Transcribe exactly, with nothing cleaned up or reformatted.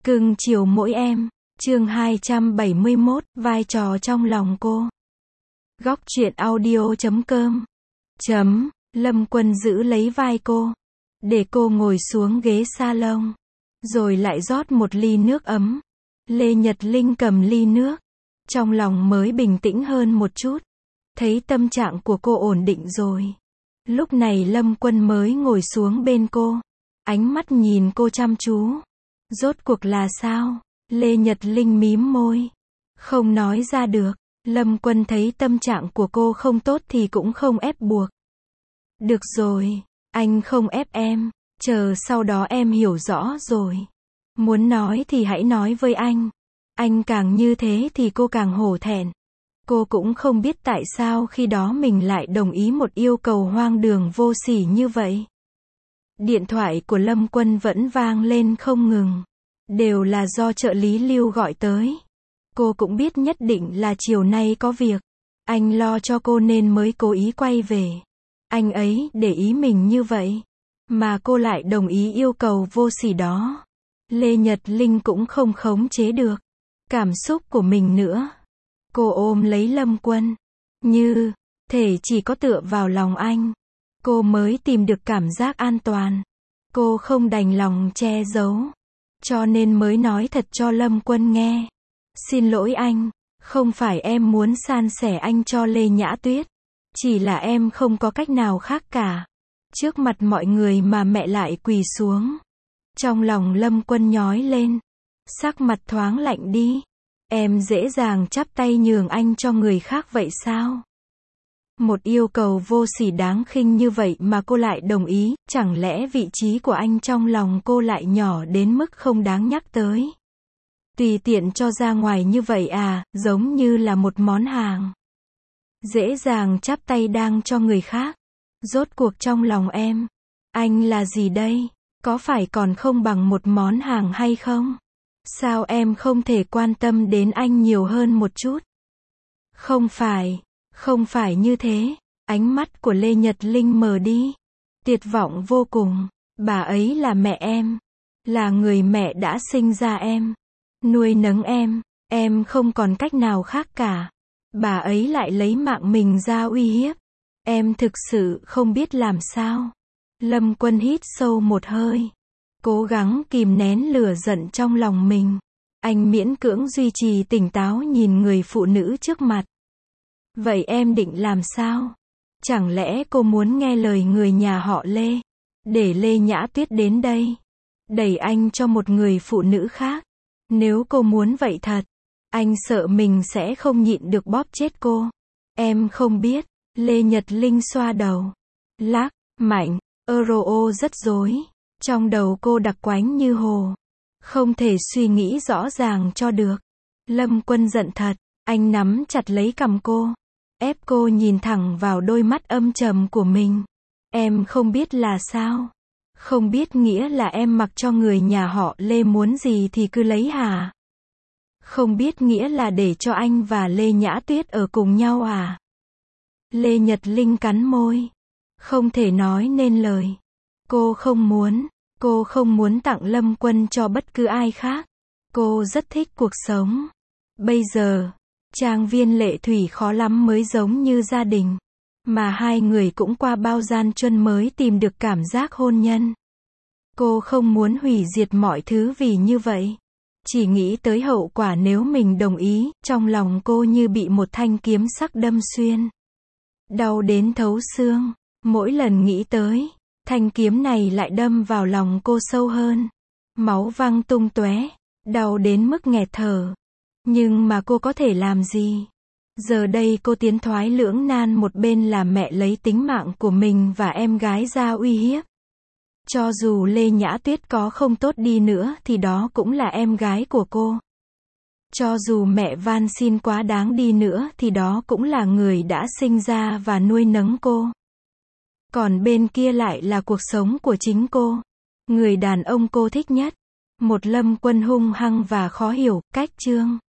Cưng chiều mỗi em. Chương hai trăm bảy mươi mốt, vai trò trong lòng cô. Góc truyện audio chấm com. Chấm, Lâm Quân giữ lấy vai cô, để cô ngồi xuống ghế salon, rồi lại rót một ly nước ấm. Lê Nhật Linh cầm ly nước, trong lòng mới bình tĩnh hơn một chút, thấy tâm trạng của cô ổn định rồi. Lúc này Lâm Quân mới ngồi xuống bên cô, ánh mắt nhìn cô chăm chú. Rốt cuộc là sao? Lê Nhật Linh mím môi, không nói ra được. Lâm Quân thấy tâm trạng của cô không tốt thì cũng không ép buộc. Được rồi, anh không ép em, chờ sau đó em hiểu rõ rồi. Muốn nói thì hãy nói với anh. Anh càng như thế thì cô càng hổ thẹn. Cô cũng không biết tại sao khi đó mình lại đồng ý một yêu cầu hoang đường vô sỉ như vậy. Điện thoại của Lâm Quân vẫn vang lên không ngừng. Đều là do trợ lý Lưu gọi tới. Cô cũng biết nhất định là chiều nay có việc. Anh lo cho cô nên mới cố ý quay về. Anh ấy để ý mình như vậy, mà cô lại đồng ý yêu cầu vô sỉ đó. Lê Nhật Linh cũng không khống chế được cảm xúc của mình nữa. Cô ôm lấy Lâm Quân, như thể chỉ có tựa vào lòng anh, cô mới tìm được cảm giác an toàn. Cô không đành lòng che giấu, cho nên mới nói thật cho Lâm Quân nghe. Xin lỗi anh, không phải em muốn san sẻ anh cho Lê Nhã Tuyết, chỉ là em không có cách nào khác cả. Trước mặt mọi người mà mẹ lại quỳ xuống. Trong lòng Lâm Quân nhói lên, sắc mặt thoáng lạnh đi. Em dễ dàng chắp tay nhường anh cho người khác vậy sao? Một yêu cầu vô sỉ đáng khinh như vậy mà cô lại đồng ý, chẳng lẽ vị trí của anh trong lòng cô lại nhỏ đến mức không đáng nhắc tới? Tùy tiện cho ra ngoài như vậy à, giống như là một món hàng. Dễ dàng chắp tay đang cho người khác. Rốt cuộc trong lòng em, anh là gì đây? Có phải còn không bằng một món hàng hay không? Sao em không thể quan tâm đến anh nhiều hơn một chút? Không phải, không phải như thế. Ánh mắt của Lê Nhật Linh mờ đi. Tuyệt vọng vô cùng. Bà ấy là mẹ em, là người mẹ đã sinh ra em, nuôi nấng em, em không còn cách nào khác cả. Bà ấy lại lấy mạng mình ra uy hiếp. Em thực sự không biết làm sao. Lâm Quân hít sâu một hơi, cố gắng kìm nén lửa giận trong lòng mình. Anh miễn cưỡng duy trì tỉnh táo nhìn người phụ nữ trước mặt. Vậy em định làm sao? Chẳng lẽ cô muốn nghe lời người nhà họ Lê, để Lê Nhã Tuyết đến đây, đẩy anh cho một người phụ nữ khác? Nếu cô muốn vậy thật, anh sợ mình sẽ không nhịn được bóp chết cô. Em không biết. Lê Nhật Linh xoa đầu, lắc mạnh. Euro rất rối. Trong đầu cô đặc quánh như hồ, không thể suy nghĩ rõ ràng cho được. Lâm Quân giận thật, anh nắm chặt lấy cằm cô, ép cô nhìn thẳng vào đôi mắt âm trầm của mình. Em không biết là sao? Không biết nghĩa là em mặc cho người nhà họ Lê muốn gì thì cứ lấy hả? Không biết nghĩa là để cho anh và Lê Nhã Tuyết ở cùng nhau à? Lê Nhật Linh cắn môi, không thể nói nên lời. Cô không muốn, cô không muốn tặng Lâm Quân cho bất cứ ai khác. Cô rất thích cuộc sống. Bây giờ, trang viên Lệ Thủy khó lắm mới giống như gia đình. Mà hai người cũng qua bao gian truân mới tìm được cảm giác hôn nhân. Cô không muốn hủy diệt mọi thứ vì như vậy. Chỉ nghĩ tới hậu quả nếu mình đồng ý, trong lòng cô như bị một thanh kiếm sắc đâm xuyên. Đau đến thấu xương. Mỗi lần nghĩ tới, thanh kiếm này lại đâm vào lòng cô sâu hơn. Máu văng tung tóe, đau đến mức nghẹt thở. Nhưng mà cô có thể làm gì? Giờ đây cô tiến thoái lưỡng nan, một bên là mẹ lấy tính mạng của mình và em gái ra uy hiếp. Cho dù Lê Nhã Tuyết có không tốt đi nữa thì đó cũng là em gái của cô. Cho dù mẹ van xin quá đáng đi nữa thì đó cũng là người đã sinh ra và nuôi nấng cô. Còn bên kia lại là cuộc sống của chính cô, người đàn ông cô thích nhất. Một Lâm Quân hung hăng và khó hiểu, cách chương.